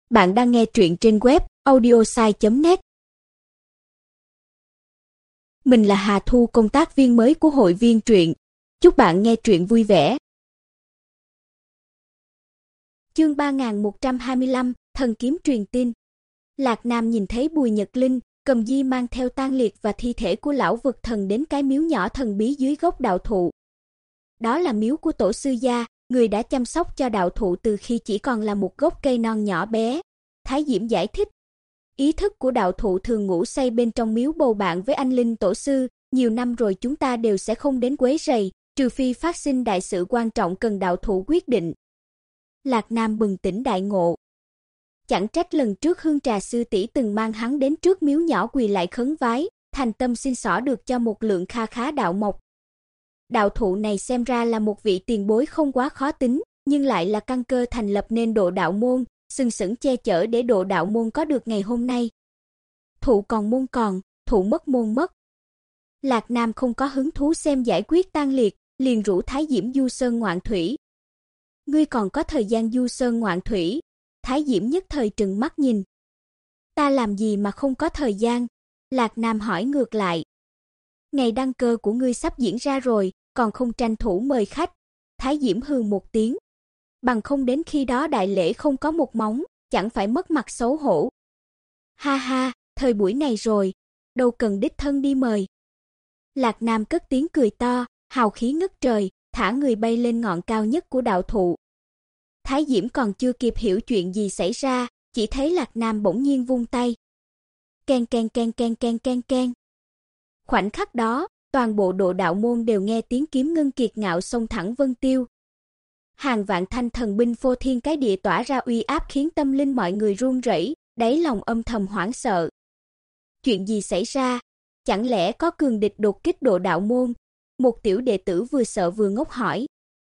Bạn đang nghe truyện trên web audiosai.net. Mình là Hà Thu, công tác viên mới của hội viên truyện. Chúc bạn nghe truyện vui vẻ. Chương 3125, Thần kiếm truyền tin. Lạc Nam nhìn thấy Bùi Nhật Linh, Cầm Di mang theo tang liệt và thi thể của lão vực thần đến cái miếu nhỏ thần bí dưới gốc đạo thụ. Đó là miếu của tổ sư gia, người đã chăm sóc cho đạo thụ từ khi chỉ còn là một gốc cây non nhỏ bé. Thái Diễm giải thích, ý thức của đạo thụ thường ngủ say bên trong miếu bầu bạn với anh linh tổ sư, nhiều năm rồi chúng ta đều sẽ không đến quấy rầy, trừ phi phát sinh đại sự quan trọng cần đạo thụ quyết định. Lạc Nam bừng tỉnh đại ngộ. Chẳng trách lần trước Hương Trà sư tỷ từng mang hắn đến trước miếu nhỏ quỳ lại khấn vái, thành tâm xin xỏ được cho một lượng kha khá đạo mộc. Đạo thụ này xem ra là một vị tiền bối không quá khó tính, nhưng lại là căn cơ thành lập nên Độ Đạo môn, sừng sững che chở để Độ Đạo môn có được ngày hôm nay. Thụ còn môn còn, thụ mất môn mất. Lạc Nam không có hứng thú xem giải quyết tang liệt, liền rủ Thái Diễm du sơn ngoạn thủy. Ngươi còn có thời gian du sơn ngoạn thủy? Thái Diễm nhất thời trừng mắt nhìn. Ta làm gì mà không có thời gian? Lạc Nam hỏi ngược lại. Ngày đăng cơ của ngươi sắp diễn ra rồi, còn không tranh thủ mời khách. Thái Diễm hừ một tiếng. Bằng không đến khi đó đại lễ không có một móng, chẳng phải mất mặt xấu hổ. Ha ha, thời buổi này rồi, đâu cần đích thân đi mời. Lạc Nam cất tiếng cười to, hào khí ngất trời, thả người bay lên ngọn cao nhất của đạo thụ. Thái Diễm còn chưa kịp hiểu chuyện gì xảy ra, chỉ thấy Lạc Nam bỗng nhiên vung tay. Keng keng keng keng keng keng keng. Khoảnh khắc đó, toàn bộ Độ Đạo môn đều nghe tiếng kiếm ngân kiệt ngạo xông thẳng vân tiêu. Hàng vạn thanh thần binh phô thiên cái địa tỏa ra uy áp khiến tâm linh mọi người run rẩy, đáy lòng âm thầm hoảng sợ. Chuyện gì xảy ra? Chẳng lẽ có cường địch đột kích Độ Đạo môn? Một tiểu đệ tử vừa sợ vừa ngốc hỏi.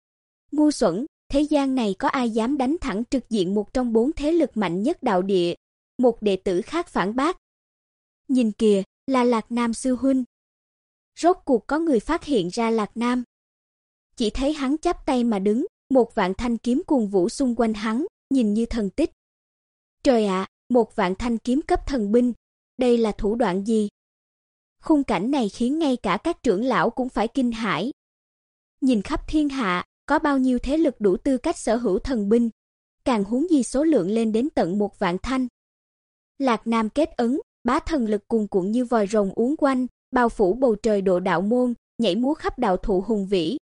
Ngu xuẩn, thế gian này có ai dám đánh thẳng trực diện một trong 4 thế lực mạnh nhất đạo địa? Một đệ tử khác phản bác. Nhìn kìa, là Lạc Nam sư huynh. Rốt cuộc có người phát hiện ra Lạc Nam. Chỉ thấy hắn chắp tay mà đứng, một vạn thanh kiếm cuồng vũ xung quanh hắn, nhìn như thần tích. Trời ạ, một vạn thanh kiếm cấp thần binh, đây là thủ đoạn gì? Khung cảnh này khiến ngay cả các trưởng lão cũng phải kinh hãi. Nhìn khắp thiên hạ, có bao nhiêu thế lực đủ tư cách sở hữu thần binh, càng huống gì số lượng lên đến tận 1 vạn thanh. Lạc Nam kết ấn, bá thần lực cuồn cuộn như vòi rồng uốn quanh, bao phủ bầu trời Độ Đạo môn, nhảy múa khắp đạo thụ hùng vĩ.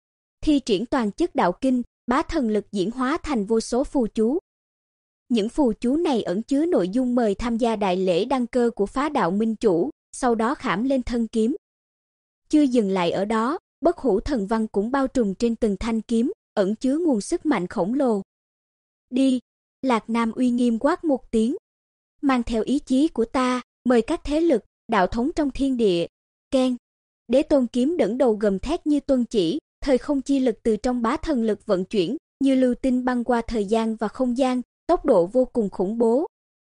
Thi triển toàn chức đạo kinh, bá thần lực diễn hóa thành vô số phù chú. Những phù chú này ẩn chứa nội dung mời tham gia đại lễ đăng cơ của Phá Đạo minh chủ, sau đó khảm lên thân kiếm. Chưa dừng lại ở đó, bất hủ thần văn cũng bao trùm trên từng thanh kiếm, ẩn chứa nguồn sức mạnh khổng lồ. Đi, Lạc Nam uy nghiêm quát một tiếng. Mang theo ý chí của ta, mời các thế lực, đạo thống trong thiên địa. Keng. Đế tôn kiếm đẩy đầu gầm thét như tuân chỉ, thời không chi lực từ trong bá thần lực vận chuyển, như lưu tinh băng qua thời gian và không gian, tốc độ vô cùng khủng bố.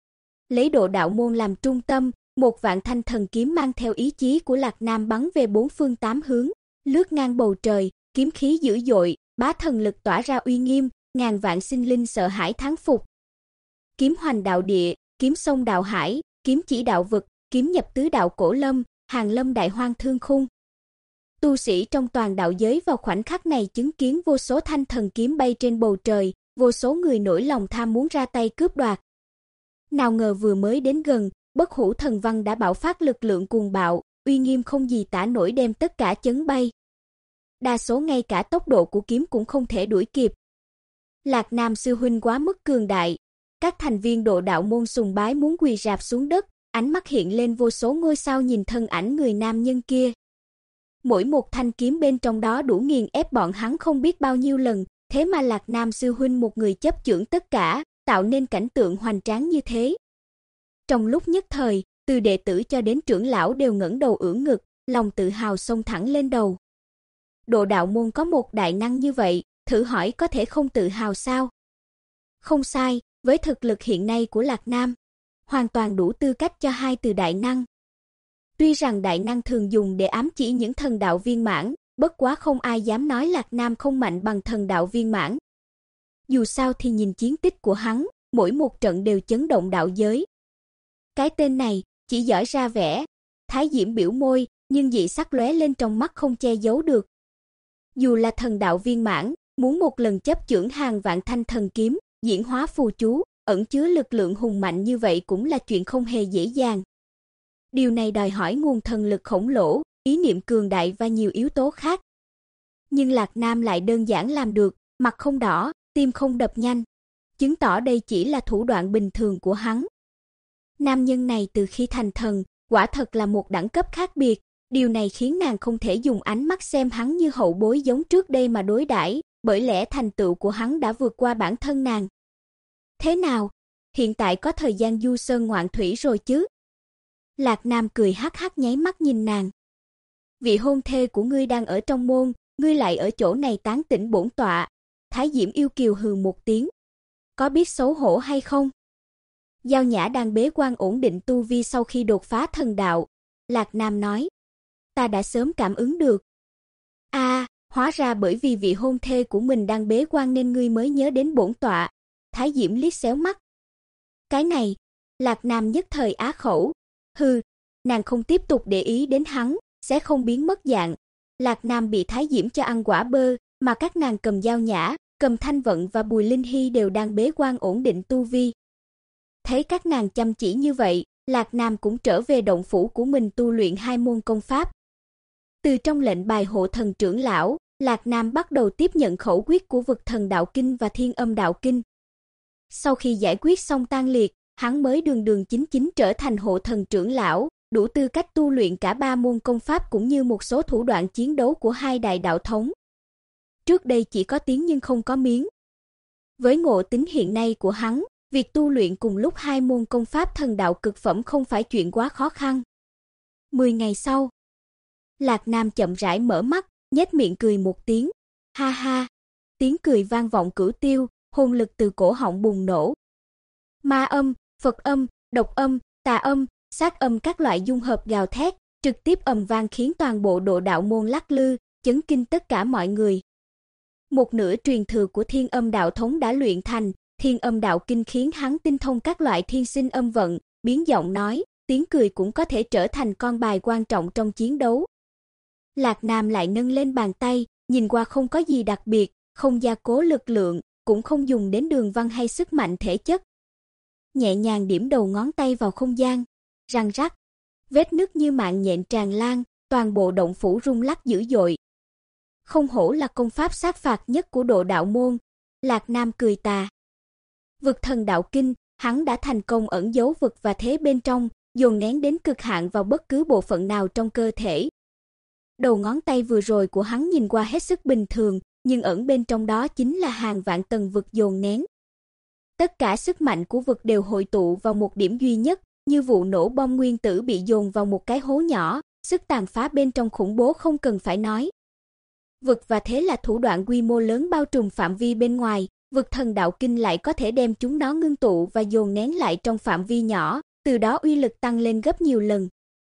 Lấy Độ Đạo môn làm trung tâm, một vạn thanh thần kiếm mang theo ý chí của Lạc Nam bắn về 4 phương 8 hướng, lướt ngang bầu trời, kiếm khí dữ dội, bá thần lực tỏa ra uy nghiêm, ngàn vạn sinh linh sợ hãi thán phục. Kiếm hoành đạo địa, kiếm sông đạo hải, kiếm chỉ đạo vực, kiếm nhập tứ đạo cổ lâm, hàng lâm đại hoang thương khung. Tu sĩ trong toàn đạo giới vào khoảnh khắc này chứng kiến vô số thanh thần kiếm bay trên bầu trời, vô số người nổi lòng tham muốn ra tay cướp đoạt. Nào ngờ vừa mới đến gần, bất hủ thần văn đã bạo phát lực lượng cuồng bạo, uy nghiêm không gì tả nổi đem tất cả chấn bay. Đa số ngay cả tốc độ của kiếm cũng không thể đuổi kịp. Lạc Nam sư huynh quá mức cường đại. Các thành viên Độ Đạo môn sùng bái muốn quỳ rạp xuống đất, ánh mắt hiện lên vô số ngôi sao nhìn thân ảnh người nam nhân kia. Mỗi một thanh kiếm bên trong đó đủ nghiền ép bọn hắn không biết bao nhiêu lần, thế mà Lạc Nam sư huynh một người chấp chưởng tất cả, tạo nên cảnh tượng hoành tráng như thế. Trong lúc nhất thời, từ đệ tử cho đến trưởng lão đều ngẩng đầu ưỡn ngực, lòng tự hào xông thẳng lên đầu. Độ Đạo môn có một đại năng như vậy, thử hỏi có thể không tự hào sao? Không sai, với thực lực hiện nay của Lạc Nam, hoàn toàn đủ tư cách cho 2 từ đại năng. Tuy rằng đại năng thường dùng để ám chỉ những thần đạo viên mãn, bất quá không ai dám nói Lạc Nam không mạnh bằng thần đạo viên mãn. Dù sao thì nhìn chiến tích của hắn, mỗi một trận đều chấn động đạo giới. Cái tên này, chỉ giỏi ra vẻ. Thái Diễm biểu môi, nhưng dị sắc lóe lên trong mắt không che giấu được. Dù là thần đạo viên mãn, muốn một lần chấp chưởng hàng vạn thanh thần kiếm, diễn hóa phù chú, ẩn chứa lực lượng hùng mạnh như vậy cũng là chuyện không hề dễ dàng. Điều này đòi hỏi nguồn thần lực khổng lồ, ý niệm cường đại và nhiều yếu tố khác. Nhưng Lạc Nam lại đơn giản làm được, mặt không đỏ, tim không đập nhanh, chứng tỏ đây chỉ là thủ đoạn bình thường của hắn. Nam nhân này từ khi thành thần, quả thật là một đẳng cấp khác biệt, điều này khiến nàng không thể dùng ánh mắt xem hắn như hậu bối giống trước đây mà đối đãi, bởi lẽ thành tựu của hắn đã vượt qua bản thân nàng. Thế nào? Hiện tại có thời gian du sơn ngoạn thủy rồi chứ? Lạc Nam cười hắc hắc nháy mắt nhìn nàng. Vị hôn thê của ngươi đang ở trong môn, ngươi lại ở chỗ này tán tỉnh bổn tọa. Thái Diễm yêu kiều hừ một tiếng. Có biết xấu hổ hay không? Giao Nhã đang bế quan ổn định tu vi sau khi đột phá thần đạo. Lạc Nam nói. Ta đã sớm cảm ứng được. Hóa ra bởi vì vị hôn thê của mình đang bế quan nên ngươi mới nhớ đến bổn tọa. Thái Diễm liếc xéo mắt. Cái này, Lạc Nam nhất thời á khẩu. Hừ, nàng không tiếp tục để ý đến hắn, sẽ không biến mất dạng. Lạc Nam bị Thái Diễm cho ăn quả bơ, mà các nàng cầm Giao Nhã, cầm Thanh Vận và Bùi Linh Hy đều đang bế quan ổn định tu vi. Thấy các nàng chăm chỉ như vậy, Lạc Nam cũng trở về động phủ của mình tu luyện 2 môn công pháp. Từ trong lệnh bài hộ thần trưởng lão, Lạc Nam bắt đầu tiếp nhận khẩu quyết của Vực Thần Đạo Kinh và Thiên Âm Đạo Kinh. Sau khi giải quyết xong Tang Liệt, hắn mới đường đường chính chính trở thành hộ thần trưởng lão, đủ tư cách tu luyện cả 3 môn công pháp cũng như một số thủ đoạn chiến đấu của 2 đại đạo thống. Trước đây chỉ có tiếng nhưng không có miếng. Với ngộ tính hiện nay của hắn, việc tu luyện cùng lúc 2 môn công pháp thần đạo cực phẩm không phải chuyện quá khó khăn. 10 ngày sau, Lạc Nam chậm rãi mở mắt, nhếch miệng cười một tiếng. Ha ha! Tiếng cười vang vọng cửu tiêu, hồn lực từ cổ họng bùng nổ. Ma âm, Phật âm, độc âm, tà âm, sát âm các loại dung hợp gào thét, trực tiếp ầm vang khiến toàn bộ độ đạo môn lắc lư, chấn kinh tất cả mọi người. Một nửa truyền thừa của Thiên Âm đạo thống đã luyện thành, Thiên Âm đạo kinh khiến hắn tinh thông các loại thiên sinh âm vận, biến giọng nói, tiếng cười cũng có thể trở thành con bài quan trọng trong chiến đấu. Lạc Nam lại nâng lên bàn tay, nhìn qua không có gì đặc biệt, không gia cố lực lượng, cũng không dùng đến đường văn hay sức mạnh thể chất. Nhẹ nhàng điểm đầu ngón tay vào không gian, răng rắc, vết nứt như mạng nhện tràn lan, toàn bộ động phủ rung lắc dữ dội. Không hổ là công pháp sát phạt nhất của độ đạo môn, Lạc Nam cười tà. Vực Thần Đạo Kinh, hắn đã thành công ẩn giấu vực và thế bên trong, dồn nén đến cực hạn vào bất cứ bộ phận nào trong cơ thể. Đầu ngón tay vừa rồi của hắn nhìn qua hết sức bình thường, nhưng ẩn bên trong đó chính là hàng vạn tầng vực dồn nén. Tất cả sức mạnh của vực đều hội tụ vào một điểm duy nhất, như vụ nổ bom nguyên tử bị dồn vào một cái hố nhỏ, sức tàn phá bên trong khủng bố không cần phải nói. Vực và thế là thủ đoạn quy mô lớn bao trùm phạm vi bên ngoài, Vực Thần Đạo Kinh lại có thể đem chúng nó ngưng tụ và dồn nén lại trong phạm vi nhỏ, từ đó uy lực tăng lên gấp nhiều lần.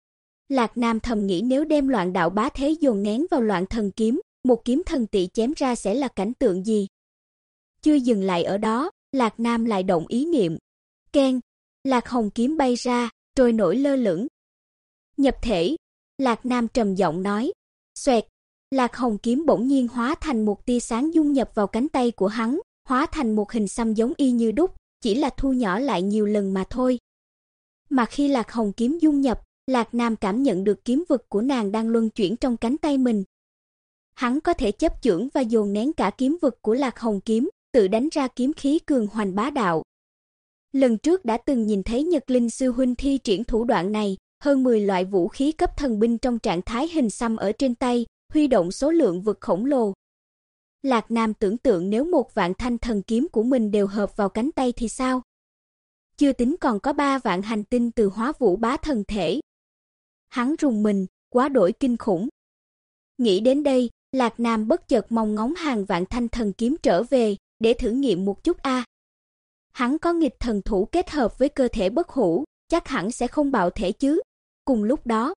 Lạc Nam thầm nghĩ nếu đem Loạn Đạo Bá Thế dồn nén vào Loạn Thần Kiếm, một kiếm thần tị chém ra sẽ là cảnh tượng gì? Chưa dừng lại ở đó, Lạc Nam lại động ý niệm. Keng, Lạc Hồng kiếm bay ra, trôi nổi lơ lửng. Nhập thể, Lạc Nam trầm giọng nói. Xoẹt, Lạc Hồng kiếm bỗng nhiên hóa thành một tia sáng dung nhập vào cánh tay của hắn, hóa thành một hình xăm giống y như đúc, chỉ là thu nhỏ lại nhiều lần mà thôi. Mà khi Lạc Hồng kiếm dung nhập, Lạc Nam cảm nhận được kiếm vực của nàng đang luân chuyển trong cánh tay mình. Hắn có thể chấp chưởng và dồn nén cả kiếm vực của Lạc Hồng kiếm, tự đánh ra kiếm khí cường hoành bá đạo. Lần trước đã từng nhìn thấy Nhật Linh sư huynh thi triển thủ đoạn này, hơn 10 loại vũ khí cấp thần binh trong trạng thái hình xăm ở trên tay, huy động số lượng vực khổng lồ. Lạc Nam tưởng tượng nếu 1.000 thanh thần kiếm của mình đều hợp vào cánh tay thì sao? Chưa tính còn có 3 vạn hành tinh từ Hóa Vũ Bá Thần thể. Hắn rùng mình, quá đổi kinh khủng. Nghĩ đến đây, Lạc Nam bất chợt mong ngóng hàng vạn thanh thần kiếm trở về, để thử nghiệm một chút a. Hắn có nghịch thần thủ kết hợp với cơ thể bất hủ, chắc hẳn sẽ không bạo thể chứ. Cùng lúc đó,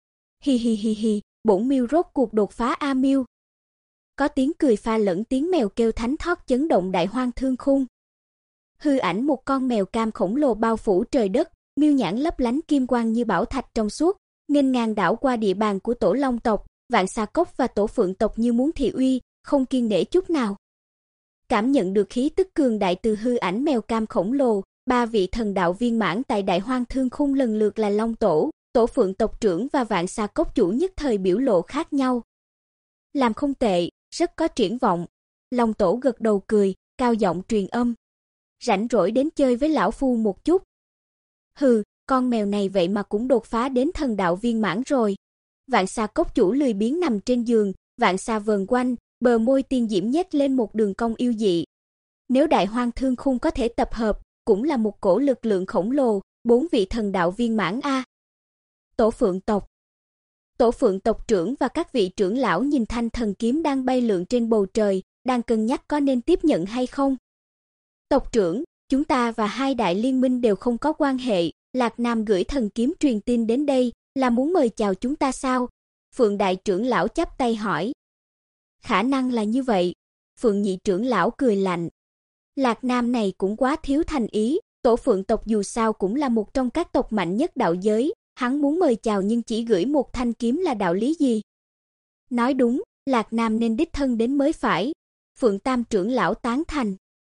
hi hi hi hi, bổn miêu rốt cuộc đột phá a miêu. Có tiếng cười pha lẫn tiếng mèo kêu thánh thót chấn động đại hoang thương khung. Hư ảnh một con mèo cam khổng lồ bao phủ trời đất, miêu nhãn lấp lánh kim quang như bảo thạch trong suốt, nghênh ngang đảo qua địa bàn của Tổ Long tộc, Vạn Xà Cốc và Tổ Phượng tộc như muốn thị uy, không kiêng nể chút nào. Cảm nhận được khí tức cường đại từ hư ảnh mèo cam khổng lồ, ba vị thần đạo viên mãn tại Đại Hoang Thương Khung lần lượt là Long Tổ, Tổ Phượng tộc trưởng và Vạn Xà Cốc chủ nhất thời biểu lộ khác nhau. Làm không tệ, rất có triển vọng. Long Tổ gật đầu cười, cao giọng truyền âm. Rảnh rỗi đến chơi với lão phu một chút. Hừ, con mèo này vậy mà cũng đột phá đến thần đạo viên mãn rồi. Vạn Xà Cốc chủ lười biếng nằm trên giường, vạn xà vờn quanh, bờ môi tiên diễm nhếch lên một đường cong yêu dị. Nếu Đại Hoang Thương Khung có thể tập hợp, cũng là một cổ lực lượng khổng lồ, 4 vị thần đạo viên mãn a. Tổ Phượng tộc trưởng và các vị trưởng lão nhìn thanh thần kiếm đang bay lượn trên bầu trời, đang cân nhắc có nên tiếp nhận hay không. Tộc trưởng, chúng ta và hai đại liên minh đều không có quan hệ, Lạc Nam gửi thần kiếm truyền tin đến đây, là muốn mời chào chúng ta sao? Phượng đại trưởng lão chắp tay hỏi. Khả năng là như vậy. Phượng nhị trưởng lão cười lạnh. Lạc Nam này cũng quá thiếu thành ý, Tổ Phượng tộc dù sao cũng là một trong các tộc mạnh nhất đạo giới, hắn muốn mời chào nhưng chỉ gửi một thanh kiếm là đạo lý gì? Nói đúng, Lạc Nam nên đích thân đến mới phải. Phượng tam trưởng lão tán thành.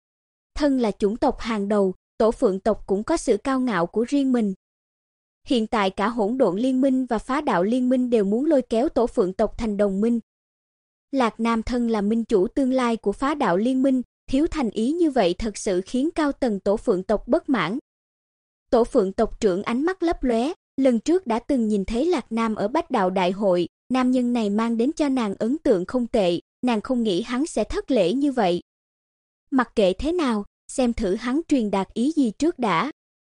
Thân là chủng tộc hàng đầu, Tổ Phượng tộc cũng có sự cao ngạo của riêng mình. Hiện tại cả Hỗn Độn Liên minh và Phá Đạo Liên minh đều muốn lôi kéo Tổ Phượng tộc thành đồng minh. Lạc Nam thân là minh chủ tương lai của Phá Đạo Liên minh, thiếu thành ý như vậy thật sự khiến cao tầng Tổ Phượng tộc bất mãn. Tổ Phượng tộc trưởng ánh mắt lấp lóe, lần trước đã từng nhìn thấy Lạc Nam ở Bách Đạo Đại hội, nam nhân này mang đến cho nàng ấn tượng không tệ, nàng không nghĩ hắn sẽ thất lễ như vậy. Mặc kệ thế nào, xem thử hắn truyền đạt ý gì trước đã.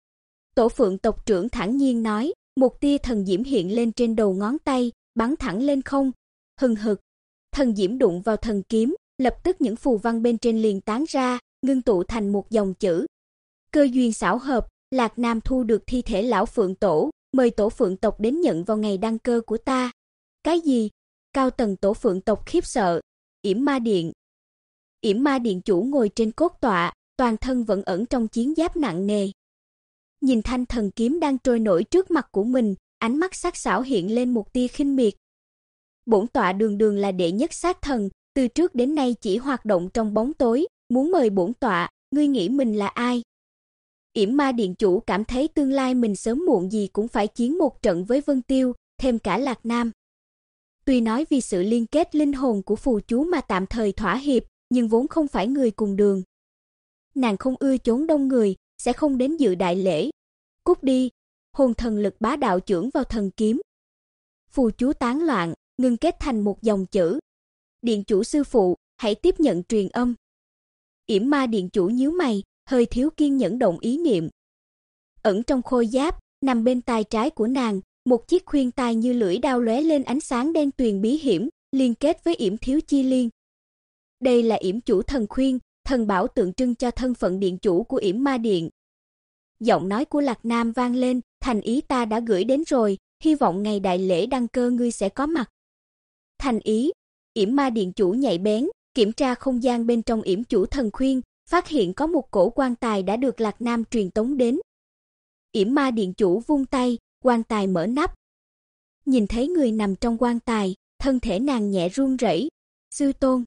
Tổ Phượng tộc trưởng thản nhiên nói, một tia thần diễm hiện lên trên đầu ngón tay, bắn thẳng lên không. Hừng hực, thần diễm đụng vào thần kiếm, lập tức những phù văn bên trên liền tán ra, ngưng tụ thành một dòng chữ. Cơ duyên xảo hợp, Lạc Nam thu được thi thể lão Phượng Tổ, mời Tổ Phượng tộc đến nhận vào ngày đăng cơ của ta. Cái gì? Cao tầng Tổ Phượng tộc khiếp sợ. Yểm Ma Điện. Yểm Ma Điện chủ ngồi trên cốt tọa, toàn thân vẫn ẩn trong chiến giáp nặng nề. Nhìn thanh thần kiếm đang trôi nổi trước mặt của mình, ánh mắt sắc sảo hiện lên một tia khinh miệt. Bổn tọa đường đường là đệ nhất sát thần, từ trước đến nay chỉ hoạt động trong bóng tối, muốn mời bổn tọa, ngươi nghĩ mình là ai? Yểm Ma Điện chủ cảm thấy tương lai mình sớm muộn gì cũng phải chiến một trận với Vân Tiêu, thêm cả Lạc Nam. Tuy nói vì sự liên kết linh hồn của phù chú mà tạm thời thỏa hiệp, nhưng vốn không phải người cùng đường. Nàng không ưa chốn đông người, sẽ không đến dự đại lễ. Cút đi, hồn thần lực bá đạo chưởng vào thần kiếm. Phù chú tán loạn, ngưng kết thành một dòng chữ. Điện chủ sư phụ, hãy tiếp nhận truyền âm. Yểm Ma Điện chủ nhíu mày, hơi thiếu kiên nhẫn động ý niệm. Ẩn trong khôi giáp, nằm bên tai trái của nàng, một chiếc khuyên tai như lưỡi đao lóe lên ánh sáng đen tuyền bí hiểm, liên kết với Yểm Thiếu Chi Liên. Đây là Yểm chủ thần khuyên, thần bảo tượng trưng cho thân phận điện chủ của Yểm Ma Điện. Giọng nói của Lạc Nam vang lên, thành ý ta đã gửi đến rồi, hy vọng ngày đại lễ đăng cơ ngươi sẽ có mặt. Thành ý, Yểm Ma Điện chủ nhạy bén, kiểm tra không gian bên trong Yểm chủ thần khuyên, phát hiện có một cổ quan tài đã được Lạc Nam truyền tống đến. Yểm Ma Điện chủ vung tay, quan tài mở nắp. Nhìn thấy người nằm trong quan tài, thân thể nàng nhẹ run rẩy. Sư tôn.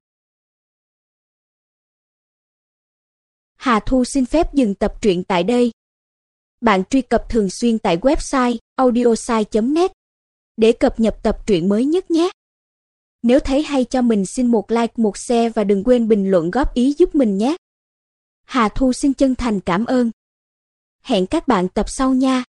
Hà Thu xin phép dừng tập truyện tại đây. Bạn truy cập thường xuyên tại website audiosai.net để cập nhật tập truyện mới nhất nhé. Nếu thấy hay cho mình xin một like, một share và đừng quên bình luận góp ý giúp mình nhé. Hà Thu xin chân thành cảm ơn. Hẹn các bạn tập sau nha.